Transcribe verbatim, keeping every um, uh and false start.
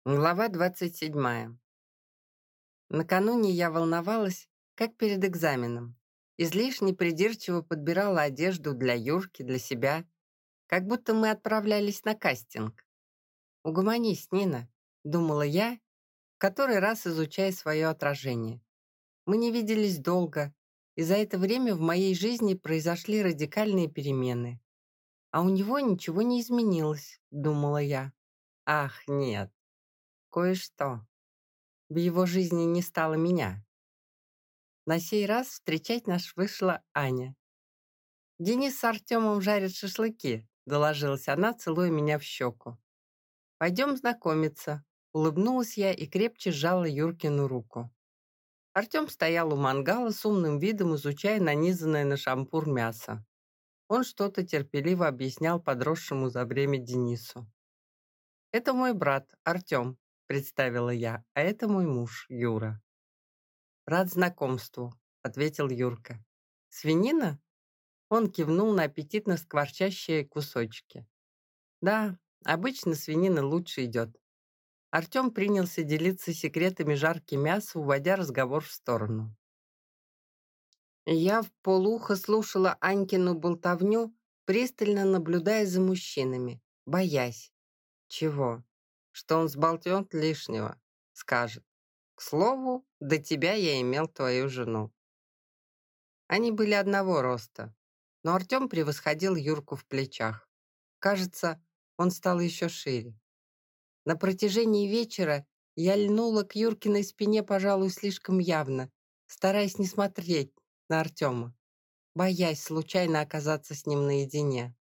Глава двадцать седьмая. Накануне я волновалась, как перед экзаменом. Излишне придирчиво подбирала одежду для Юрки, для себя, как будто мы отправлялись на кастинг. «Угомонись, Нина», — думала я, в который раз изучая свое отражение. Мы не виделись долго, и за это время в моей жизни произошли радикальные перемены. А у него ничего не изменилось, думала я. Ах, нет, кое-что. В его жизни не стало меня. На сей раз встречать нас вышла Аня. «Денис с Артемом жарят шашлыки», — доложилась она, целуя меня в щеку. «Пойдем знакомиться», — улыбнулась я и крепче сжала Юркину руку. Артем стоял у мангала с умным видом, изучая нанизанное на шампур мясо. Он что-то терпеливо объяснял подросшему за время Денису. «Это мой брат, Артем», — представила я, «а это мой муж, Юра». «Рад знакомству», — ответил Юрка. «Свинина?» Он кивнул на аппетитно скворчащие кусочки. «Да, обычно свинина лучше идет». Артем принялся делиться секретами жарки мяса, уводя разговор в сторону. Я вполуха слушала Анькину болтовню, пристально наблюдая за мужчинами, боясь. Чего? Что он сболтнет лишнего, скажет. К слову, до тебя я имел твою жену. Они были одного роста, но Артем превосходил Юрку в плечах. Кажется, он стал еще шире. На протяжении вечера я льнула к Юркиной спине, пожалуй, слишком явно, стараясь не смотреть на Артема, боясь случайно оказаться с ним наедине.